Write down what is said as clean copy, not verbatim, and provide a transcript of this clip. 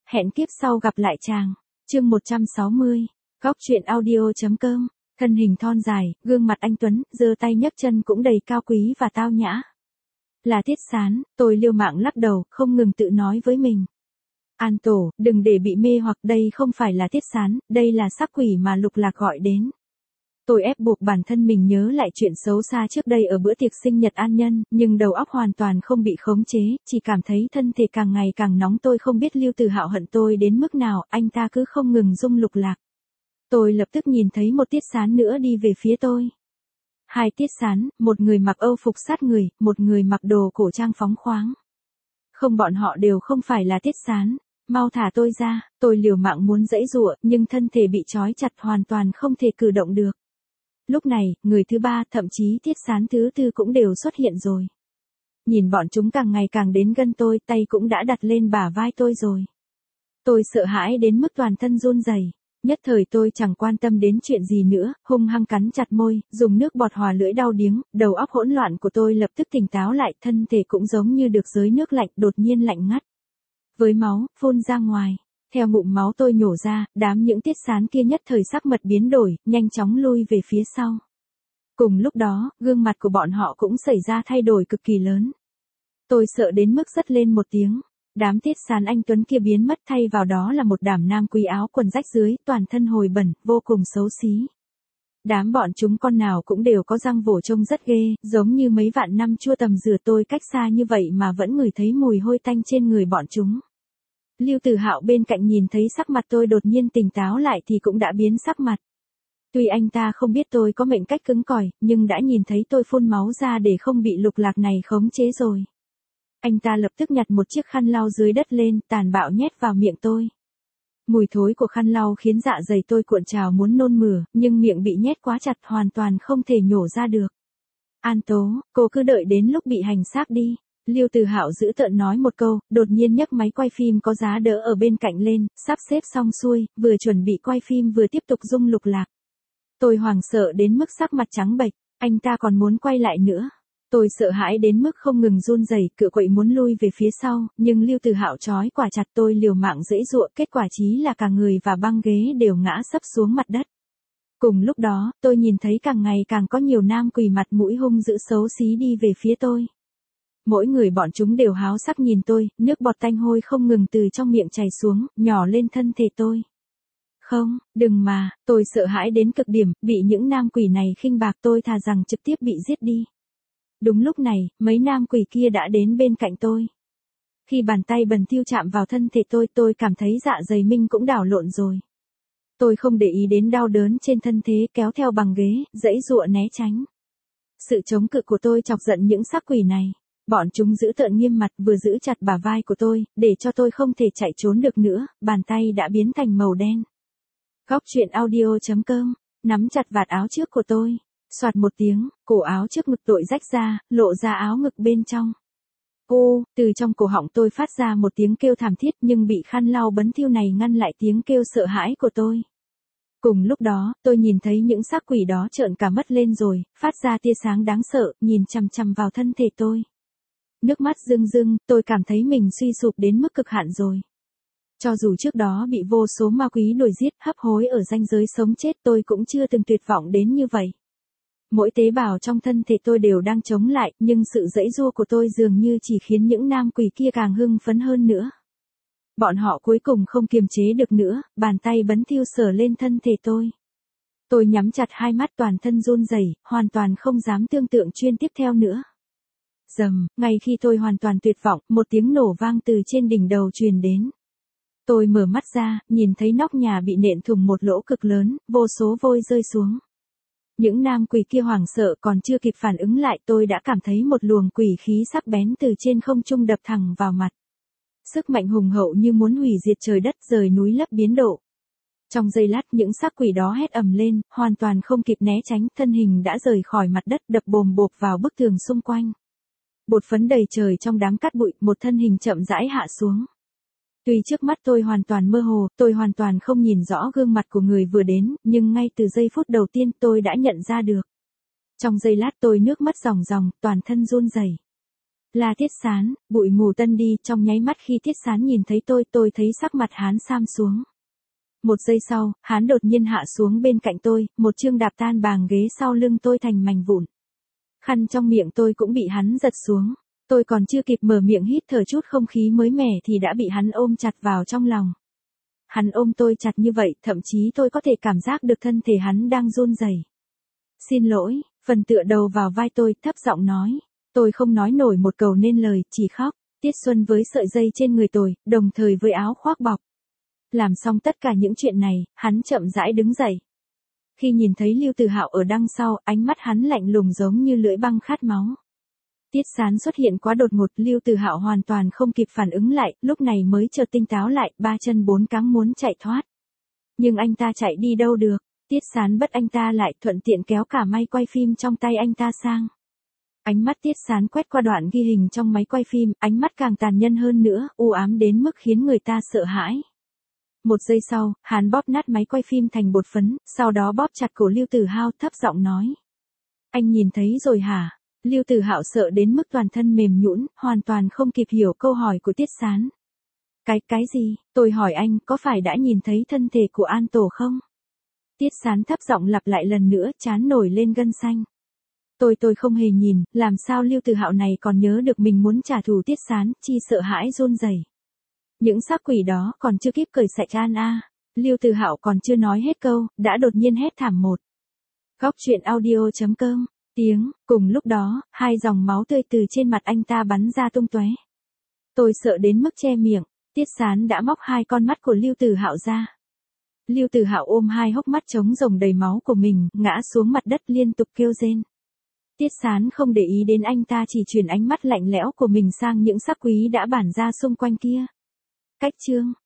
Hẹn kiếp sau gặp lại chàng. Chương 160. Góc truyện audio.com. Thân hình thon dài, gương mặt anh tuấn, giơ tay nhấc chân cũng đầy cao quý và tao nhã. Là Tiết Sán, tôi liều mạng lắc đầu, không ngừng tự nói với mình. An Tổ, đừng để bị mê hoặc, đây không phải là Tiết Sán, đây là sắc quỷ mà Lục Lạc gọi đến. Tôi ép buộc bản thân mình nhớ lại chuyện xấu xa trước đây ở bữa tiệc sinh nhật An Nhân, nhưng đầu óc hoàn toàn không bị khống chế, chỉ cảm thấy thân thể càng ngày càng nóng. Tôi không biết Lưu Tử Hạo hận tôi đến mức nào, anh ta cứ không ngừng dung Lục Lạc. Tôi lập tức nhìn thấy một Tiết Sán nữa đi về phía tôi. Hai Tiết Sán, một người mặc âu phục sát người, một người mặc đồ cổ trang phóng khoáng. Không, bọn họ đều không phải là Tiết Sán. Mau thả tôi ra, tôi liều mạng muốn giãy giụa, nhưng thân thể bị trói chặt hoàn toàn không thể cử động được. Lúc này, người thứ ba, thậm chí Tiết Sán thứ tư cũng đều xuất hiện rồi. Nhìn bọn chúng càng ngày càng đến gần tôi, tay cũng đã đặt lên bả vai tôi rồi. Tôi sợ hãi đến mức toàn thân run rẩy. Nhất thời tôi chẳng quan tâm đến chuyện gì nữa, hung hăng cắn chặt môi, dùng nước bọt hòa lưỡi đau điếng, đầu óc hỗn loạn của tôi lập tức tỉnh táo lại, thân thể cũng giống như được xới nước lạnh, đột nhiên lạnh ngắt. Với máu, phun ra ngoài. Theo ngụm máu tôi nhổ ra, đám những Tiết Sán kia nhất thời sắc mặt biến đổi, nhanh chóng lui về phía sau. Cùng lúc đó, gương mặt của bọn họ cũng xảy ra thay đổi cực kỳ lớn. Tôi sợ đến mức rất lên một tiếng. Đám Tiết Sán anh tuấn kia biến mất, thay vào đó là một đám nam quý áo quần rách dưới, toàn thân hồi bẩn, vô cùng xấu xí. Đám bọn chúng con nào cũng đều có răng vỗ trông rất ghê, giống như mấy vạn năm chua tầm rửa. Tôi cách xa như vậy mà vẫn ngửi thấy mùi hôi tanh trên người bọn chúng. Lưu Tử Hạo bên cạnh nhìn thấy sắc mặt tôi đột nhiên tỉnh táo lại thì cũng đã biến sắc mặt. Tuy anh ta không biết tôi có mệnh cách cứng cỏi, nhưng đã nhìn thấy tôi phun máu ra để không bị Lục Lạc này khống chế rồi. Anh ta lập tức nhặt một chiếc khăn lau dưới đất lên, tàn bạo nhét vào miệng tôi. Mùi thối của khăn lau khiến dạ dày tôi cuộn trào muốn nôn mửa, nhưng miệng bị nhét quá chặt, hoàn toàn không thể nhổ ra được. An Tố, cô cứ đợi đến lúc bị hành xác đi. Lưu Tử Hạo giữ tợn nói một câu, đột nhiên nhấc máy quay phim có giá đỡ ở bên cạnh lên, sắp xếp xong xuôi, vừa chuẩn bị quay phim vừa tiếp tục dung Lục Lạc. Tôi hoảng sợ đến mức sắc mặt trắng bệch, anh ta còn muốn quay lại nữa. Tôi sợ hãi đến mức không ngừng run rẩy, cựa quậy muốn lui về phía sau, nhưng Lưu Tử Hạo trói quả chặt tôi, liều mạng giãy giụa, kết quả chí là cả người và băng ghế đều ngã sấp xuống mặt đất. Cùng lúc đó, tôi nhìn thấy càng ngày càng có nhiều nam quỷ mặt mũi hung dữ xấu xí đi về phía tôi. Mỗi người bọn chúng đều háo sắc nhìn tôi, nước bọt tanh hôi không ngừng từ trong miệng chảy xuống, nhỏ lên thân thể tôi. Không, đừng mà, tôi sợ hãi đến cực điểm, bị những nam quỷ này khinh bạc, tôi thà rằng trực tiếp bị giết đi. Đúng lúc này, mấy nam quỷ kia đã đến bên cạnh tôi. Khi bàn tay bẩn thỉu chạm vào thân thể tôi cảm thấy dạ dày mình cũng đảo lộn rồi. Tôi không để ý đến đau đớn trên thân thế, kéo theo bằng ghế, giãy giụa né tránh. Sự chống cự của tôi chọc giận những sắc quỷ này. Bọn chúng giữ tợn nghiêm mặt, vừa giữ chặt bả vai của tôi, để cho tôi không thể chạy trốn được nữa, bàn tay đã biến thành màu đen. Góc truyện audio.com, nắm chặt vạt áo trước của tôi. Soạt một tiếng, cổ áo trước ngực tôi rách ra, lộ ra áo ngực bên trong. Ô, từ trong cổ họng tôi phát ra một tiếng kêu thảm thiết, nhưng bị khăn lau bẩn thỉu này ngăn lại tiếng kêu sợ hãi của tôi. Cùng lúc đó, tôi nhìn thấy những xác quỷ đó trợn cả mắt lên rồi, phát ra tia sáng đáng sợ, nhìn chằm chằm vào thân thể tôi. Nước mắt rưng rưng, tôi cảm thấy mình suy sụp đến mức cực hạn rồi. Cho dù trước đó bị vô số ma quý đuổi giết, hấp hối ở ranh giới sống chết, tôi cũng chưa từng tuyệt vọng đến như vậy. Mỗi tế bào trong thân thể tôi đều đang chống lại, nhưng sự giãy giụa của tôi dường như chỉ khiến những nam quỷ kia càng hưng phấn hơn nữa. Bọn họ cuối cùng không kiềm chế được nữa, bàn tay bẩn thỉu sờ lên thân thể tôi. Tôi nhắm chặt hai mắt, toàn thân run rẩy, hoàn toàn không dám tưởng tượng chuyên tiếp theo nữa. Rầm, ngay khi tôi hoàn toàn tuyệt vọng, một tiếng nổ vang từ trên đỉnh đầu truyền đến. Tôi mở mắt ra, nhìn thấy nóc nhà bị nện thủng một lỗ cực lớn, vô số vôi rơi xuống. Những nam quỷ kia hoảng sợ, còn chưa kịp phản ứng lại, tôi đã cảm thấy một luồng quỷ khí sắc bén từ trên không trung đập thẳng vào mặt. Sức mạnh hùng hậu như muốn hủy diệt trời đất, rời núi lấp biến độ. Trong giây lát, những xác quỷ đó hét ầm lên, hoàn toàn không kịp né tránh, thân hình đã rời khỏi mặt đất, đập bồm bộp vào bức tường xung quanh. Bột phấn đầy trời trong đám cát bụi, một thân hình chậm rãi hạ xuống. Tuy trước mắt tôi hoàn toàn mơ hồ, tôi hoàn toàn không nhìn rõ gương mặt của người vừa đến, nhưng ngay từ giây phút đầu tiên tôi đã nhận ra được. Trong giây lát tôi nước mắt ròng ròng, toàn thân run rẩy. Là Tiết Sán, bụi mù tân đi, trong nháy mắt khi Tiết Sán nhìn thấy tôi thấy sắc mặt hắn sam xuống. Một giây sau, hắn đột nhiên hạ xuống bên cạnh tôi, một chương đạp tan bàng ghế sau lưng tôi thành mảnh vụn. Khăn trong miệng tôi cũng bị hắn giật xuống. Tôi còn chưa kịp mở miệng hít thở chút không khí mới mẻ thì đã bị hắn ôm chặt vào trong lòng. Hắn ôm tôi chặt như vậy, thậm chí tôi có thể cảm giác được thân thể hắn đang run rẩy. Xin lỗi, phần tựa đầu vào vai tôi, thấp giọng nói. Tôi không nói nổi một câu nên lời, chỉ khóc. Tiết Xuân với sợi dây trên người tôi, đồng thời với áo khoác bọc. Làm xong tất cả những chuyện này, hắn chậm rãi đứng dậy. Khi nhìn thấy Lưu Tử Hạo ở đằng sau, ánh mắt hắn lạnh lùng giống như lưỡi băng khát máu. Tiết Sán xuất hiện quá đột ngột, Lưu Tử Hạo hoàn toàn không kịp phản ứng lại, lúc này mới chợt tinh táo lại, ba chân bốn cẳng muốn chạy thoát. Nhưng anh ta chạy đi đâu được, Tiết Sán bắt anh ta lại, thuận tiện kéo cả máy quay phim trong tay anh ta sang. Ánh mắt Tiết Sán quét qua đoạn ghi hình trong máy quay phim, ánh mắt càng tàn nhẫn hơn nữa, u ám đến mức khiến người ta sợ hãi. Một giây sau, hắn bóp nát máy quay phim thành bột phấn, sau đó bóp chặt cổ Lưu Tử Hạo, thấp giọng nói. Anh nhìn thấy rồi hả? Lưu Tử Hạo sợ đến mức toàn thân mềm nhũn, hoàn toàn không kịp hiểu câu hỏi của Tiết Sán. Cái gì? Tôi hỏi anh, có phải đã nhìn thấy thân thể của An Tổ không? Tiết Sán thấp giọng lặp lại lần nữa, trán nổi lên gân xanh. Tôi không hề nhìn, làm sao Lưu Tử Hạo này còn nhớ được mình muốn trả thù Tiết Sán, chi sợ hãi run rẩy. Những xác quỷ đó còn chưa kịp cởi sạch An a. Lưu Tử Hạo còn chưa nói hết câu, đã đột nhiên hét thảm một. Góc truyện audio.com. Tiếng, cùng lúc đó, hai dòng máu tươi từ trên mặt anh ta bắn ra tung tóe. Tôi sợ đến mức che miệng, Tiết Sán đã móc hai con mắt của Lưu Tử Hạo ra. Lưu Tử Hạo ôm hai hốc mắt trống rỗng đầy máu của mình, ngã xuống mặt đất liên tục kêu rên. Tiết Sán không để ý đến anh ta, chỉ chuyển ánh mắt lạnh lẽo của mình sang những xác quý đã bản ra xung quanh kia. Cách chương